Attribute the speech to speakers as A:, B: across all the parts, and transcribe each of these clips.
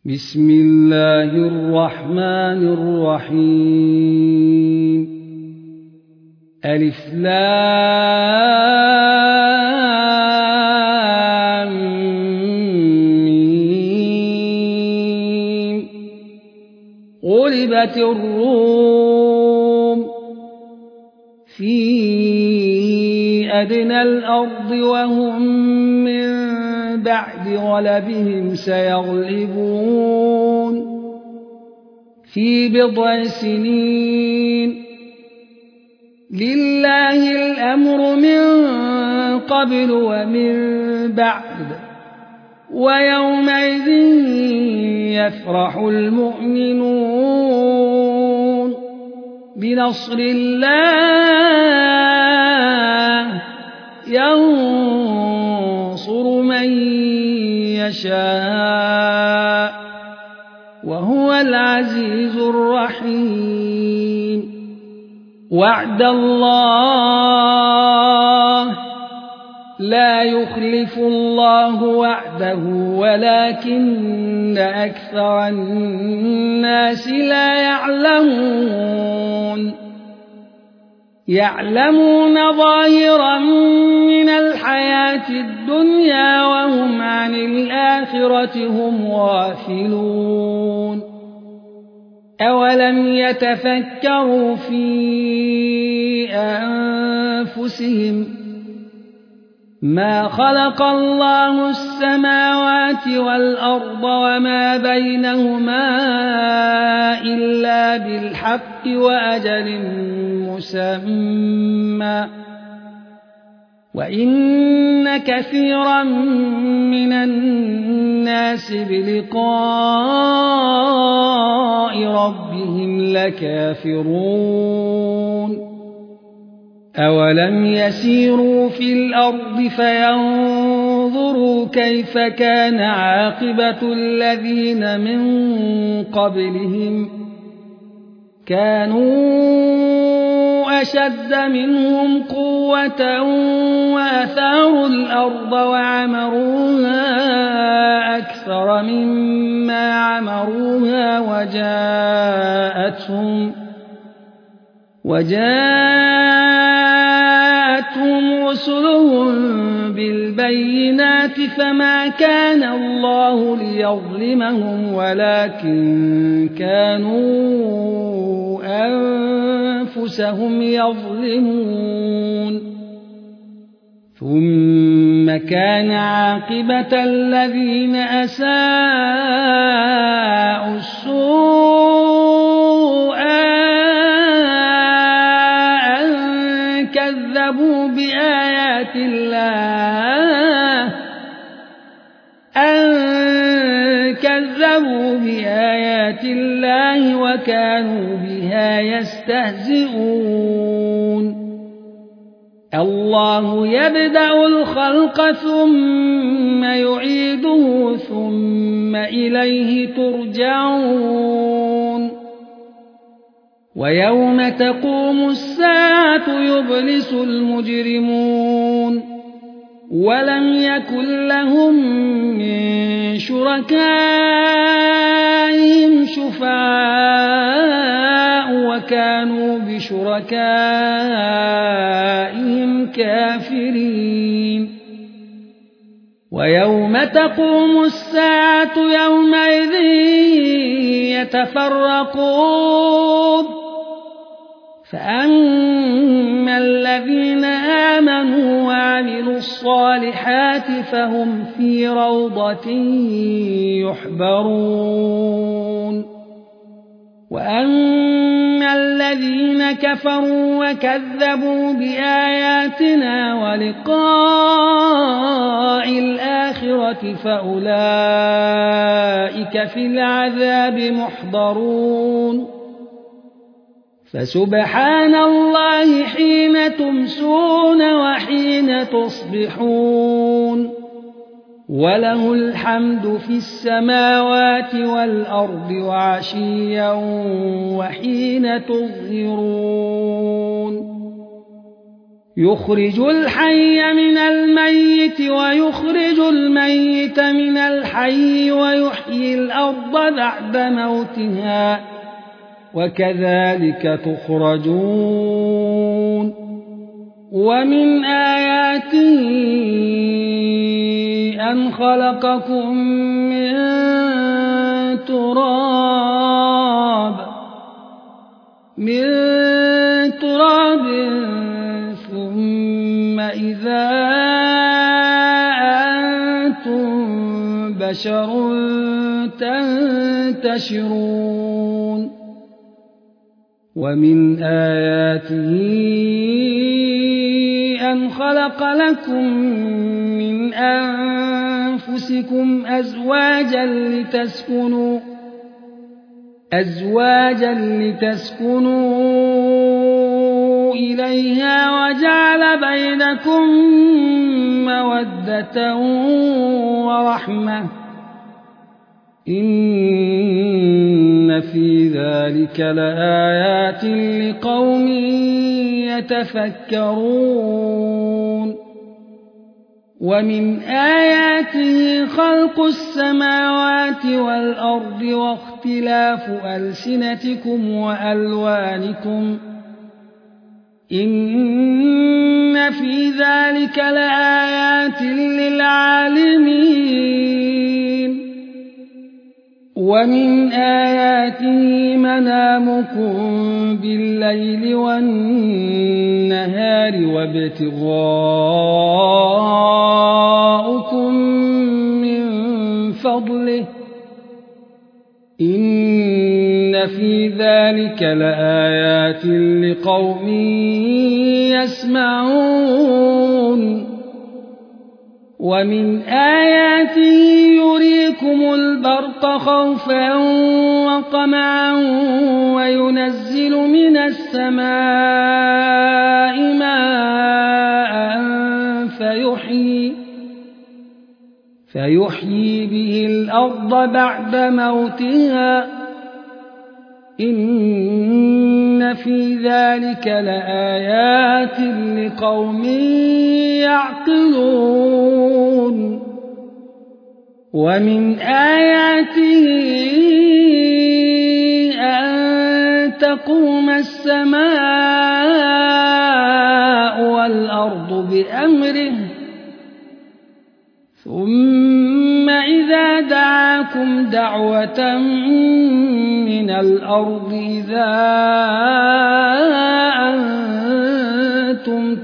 A: بسم الله الرحمن الرحيم ألف لام ميم غلبت الروم في أدنى الأرض وهم من بعد غلبهم سيغلبون في بضع سنين لله الأمر من قبل ومن بعد ويومئذ يفرح المؤمنون بنصر الله ينصر من يشاء وهو العزيز الرحيم وعد الله لا يخلف الله وعده ولكن أكثر الناس لا يعلمون ظاهرا من الحياة الدنيا وهم عن الآخرة هم غافلون أولم يتفكروا في أنفسهم ما خلق الله السماوات والأرض وما بينهما إلا بالحق وأجل مسمى وإن كثيرا من الناس بلقاء ربهم لكافرون أولم يسيروا في الأرض فينظروا كيف كان عاقبة الذين من قبلهم كانوا أشد منهم قوة وأثاروا الأرض وعمروها أكثر مما عمروها وجاءتهم رسلهم بالبينات فما كان الله ليظلمهم ولكن كانوا أنفسهم يظلمون ثم كان عاقبة الذين أساءوا السوء أن كذبوا بآيات الله وكانوا بها يستهزئون الله يبدأ الخلق ثم يعيده ثم إليه ترجعون ويوم تقوم الساعة يبلس المجرمون ولم يكن لهم من شركائهم شفعاء وكانوا بشركائهم كافرين ويوم تقوم الساعة يومئذ يتفرقون فأما الذين آمنوا وعملوا الصالحات فهم في روضة يحبرون وأما الذين كفروا وكذبوا بآياتنا ولقاء الآخرة فأولئك في العذاب محضرون فسبحان الله حين تمسون وحين تصبحون وله الحمد في السماوات والأرض وعشيا وحين تظهرون يخرج الحي من الميت ويخرج الميت من الحي ويحيي الأرض بعد موتها وكذلك تخرجون ومن آياته أن خلقكم من تراب ثم إذا أنتم بشر تنتشرون ومن آياته أن خلق لكم من أنفسكم أزواجا لتسكنوا إليها وجعل بينكم مودة ورحمة إن في ذلك لآيات لقوم يتفكرون ومن آياته خلق السماوات والأرض واختلاف ألسنتكم وألوانكم إن في ذلك لآيات للعالمين ومن آياته منامكم بالليل والنهار وابتغاؤكم من فضله إن في ذلك لآيات لقوم يسمعون ومن آياته يريكم البرق خوفا وطمعا وينزل من السماء ماء فيحيي به الأرض بعد موتها إن في ذلك لآيات لقوم يعقلون ومن آياته أن تقوم السماء والأرض بأمره ثم إذا دعاكم دعوة من الأرض إذا أنتم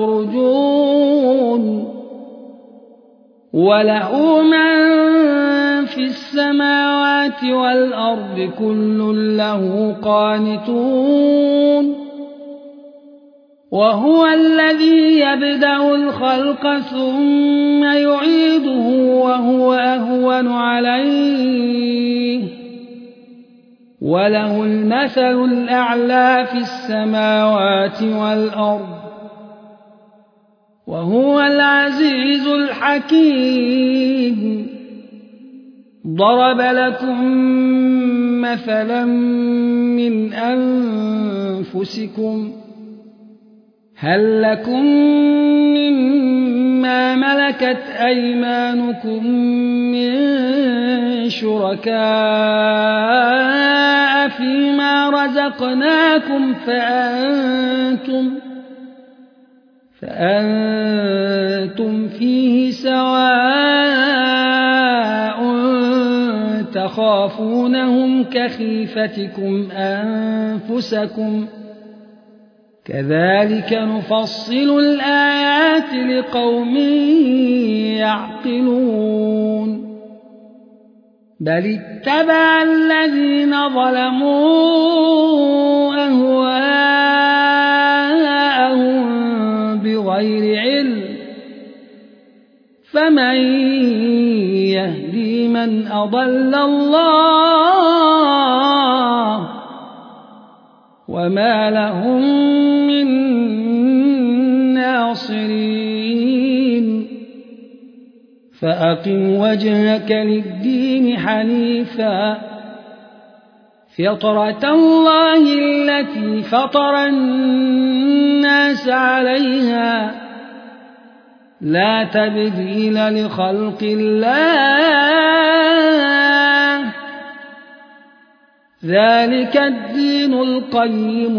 A: تخرجون وله من في السماوات والأرض كل له قانتون وهو الذي يبدأ الخلق ثم يعيده وهو أهون عليه وله المثل الأعلى في السماوات والأرض وهو العزيز الحكيم ضرب لكم مثلا من أنفسكم هل لكم مما ملكت أيمانكم من شركاء فيما رزقناكم فأنتم فيه سواء تخافونهم كخيفتكم أنفسكم كذلك نفصل الآيات لقوم يعقلون بل اتبع الذين ظلموا أهواءهم بغير علم فمن يهدي من أضل الله وما لهم من ناصرين فأقم وجهك للدين حنيفا فطرة الله التي فطر الناس عليها لا تبديل لخلق الله ذلك الدين القيم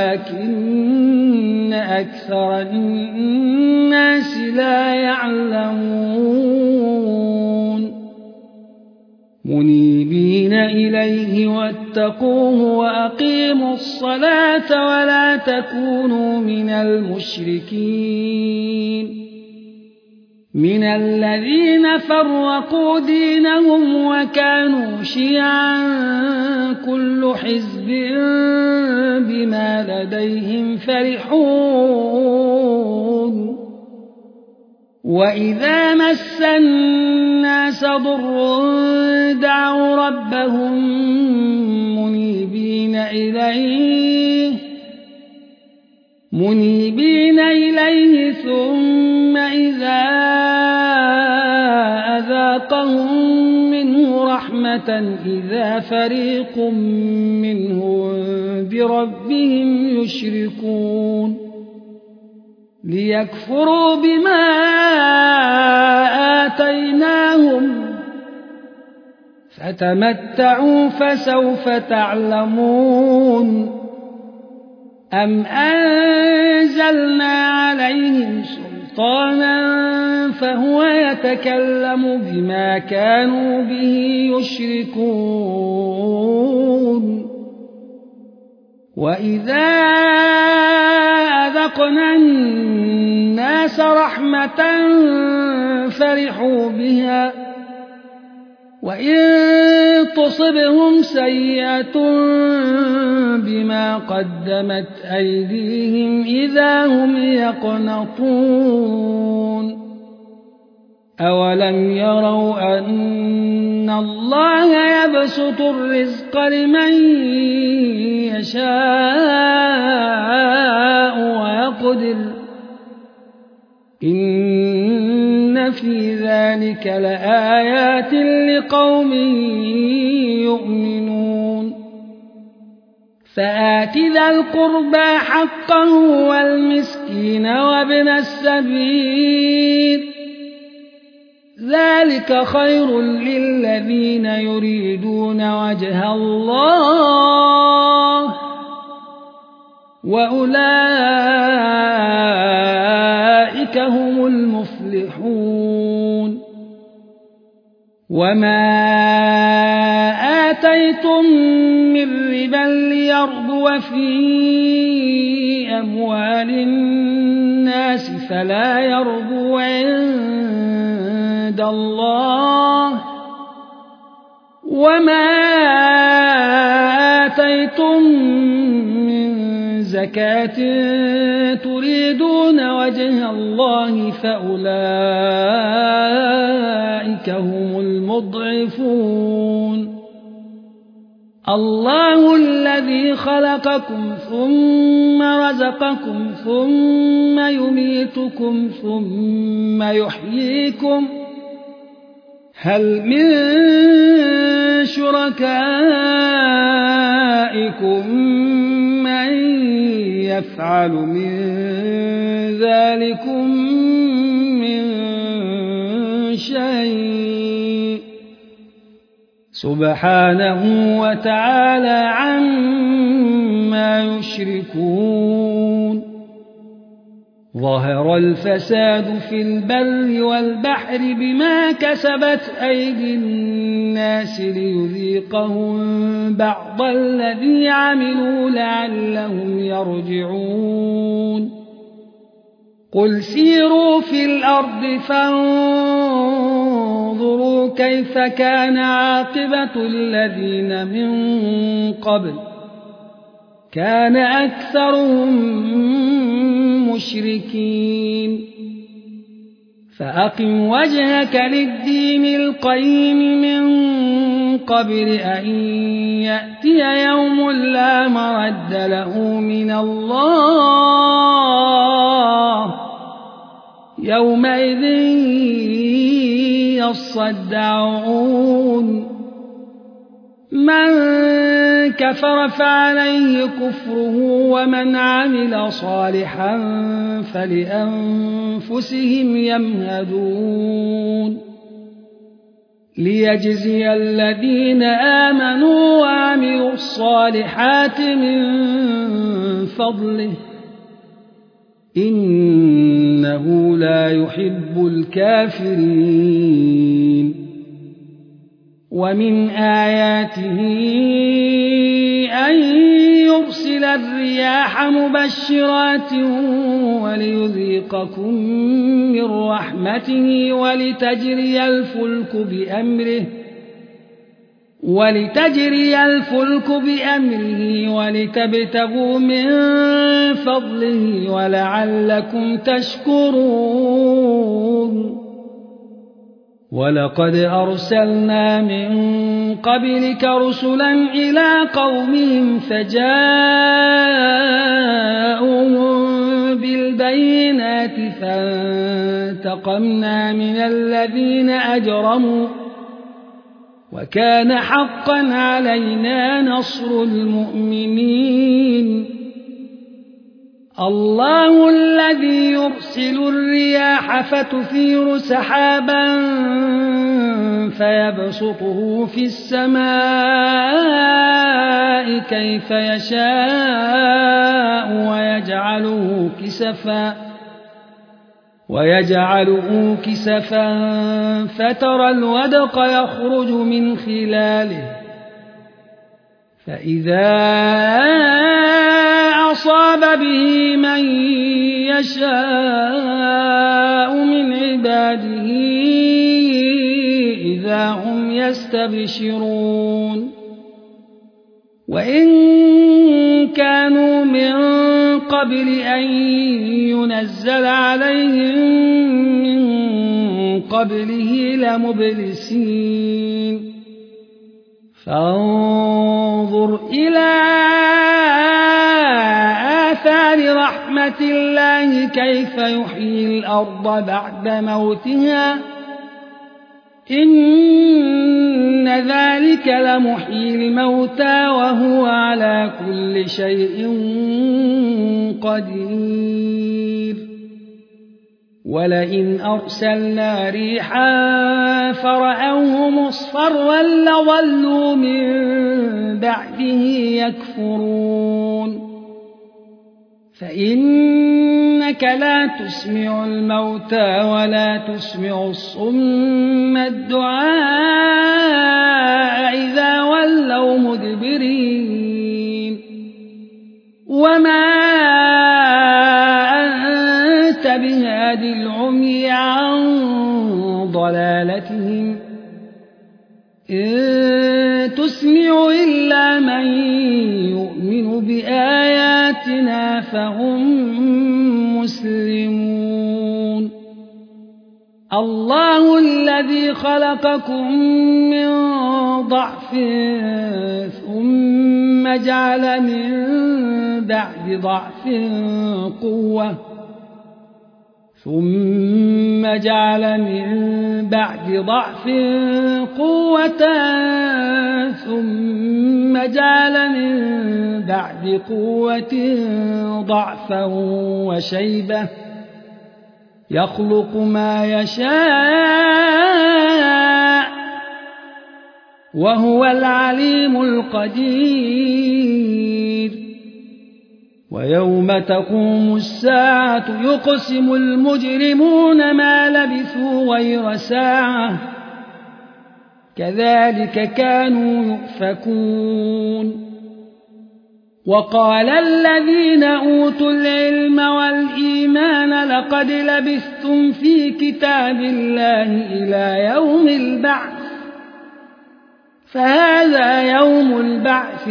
A: ولكن أكثر الناس لا يعلمون منيبين إليه واتقوه وأقيموا الصلاة ولا تكونوا من المشركين من الذين فرقوا دينهم وكانوا شيعا كل حزب بما لديهم فرحون وإذا مس الناس ضر دعوا ربهم منيبين إليه ثم إذا أذاقهم منه رحمة إذا فريق منهم بربهم يشركون ليكفروا بما آتيناهم فتمتعوا فسوف تعلمون أم أنزلنا عليهم سلطانا فهو يتكلم بما كانوا به يشركون وإذا أذقنا الناس رحمة فرحوا بها وإن تصبهم سيئة بما قدمت أيديهم إذا هم يقنطون أولم يروا أن الله يبسط الرزق لمن يشاء ويقدر إن في ذلك لآيات لقوم يؤمنون فآت ذا القربى حقه والمسكين وابن السبيل ذلك خير للذين يريدون وجه الله وأولئك هم المفلحون وما آتيتم من ربا ليربو في أموال الناس فلا يربو عند الله وما آتيتم من زكاة تريدون وجه الله فأولئك هم المضعفون الله الذي خلقكم ثم رزقكم ثم يميتكم ثم يحييكم هل من شركائكم من يفعل من ذلكم من شيء سبحانه وتعالى عما يشركون ظهر الفساد في البر والبحر بما كسبت أيدي الناس ليذيقهم بعض الذي عملوا لعلهم يرجعون قل سيروا في الأرض فانظروا كيف كان عاقبة الذين من قبل كان أكثرهم مشركين فأقم وجهك للدين القيم من قبل أن يأتي يوم لا مرد له من الله يومئذ يصدعون من كفر فعليه كفره ومن عمل صالحا فلأنفسهم يمهدون ليجزي الذين آمنوا وعملوا الصالحات من فضله إنه لا يحب الكافرين ومن آياته أن يرسل الرياح مبشرات وليذيقكم من رحمته ولتجري الفلك بأمره ولتبتغوا من فضله ولعلكم تشكرون ولقد أرسلنا من قبلك رسلا إلى قومهم فجاءوهم بالبينات فانتقمنا من الذين أجرموا وكان حقا علينا نصر المؤمنين الله الذي يرسل الرياح فتثير سحابا فيبسطه في السماء كيف يشاء ويجعله كسفا فترى الودق يخرج من خلاله فإذا أصاب به من يشاء من عباده إذا هم يستبشرون وإن كانوا من قبل أن ينزل عليهم من قبله لمبلسين فانظر إلى آثار رحمة الله كيف يحيي الأرض بعد موتها إن ذلك لمحيي الموتى وهو على كل شيء قدير ولئن أرسلنا ريحا فرأوه مصفرا لظلوا من بعده يكفرون فإنك لا تسمع الموتى ولا تسمع الصم الدعاء إذا ولوا مدبرين وما أنت بهاد العمي عن ضلالتهم إن تسمع إلا من يؤمن بآياتنا فهم مسلمون الله الذي خلقكم من ضعف ثم جعل من بعد ضعف قوة ثم جعل من بعد قوة ضعفا وشيبة يخلق ما يشاء وهو العليم القدير ويوم تقوم الساعة يقسم المجرمون ما لبثوا غير ساعة كذلك كانوا يؤفكون وقال الذين أوتوا العلم والإيمان لقد لبثتم في كتاب الله إلى يوم البعث فهذا يوم البعث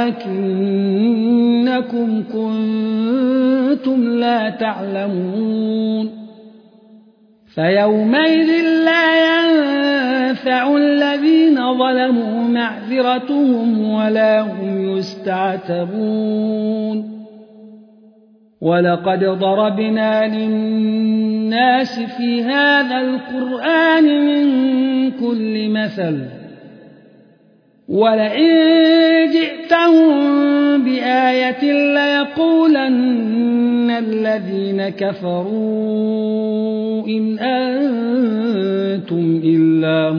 A: ولكنكم كنتم لا تعلمون فيومئذ لا ينفع الذين ظلموا معذرتهم ولا هم يستعتبون ولقد ضربنا للناس في هذا القرآن من كل مثل ولئن جئتهم بآية ليقولن الذين كفروا إن أنتم إلا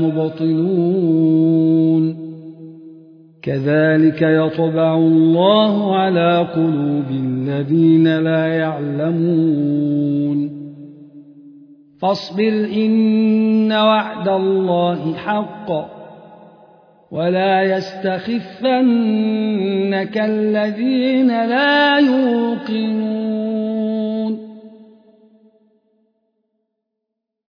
A: مبطلون كذلك يطبع الله على قلوب الذين لا يعلمون فاصبر إن وعد الله حق ولا يستخفنك الذين لا يوقنون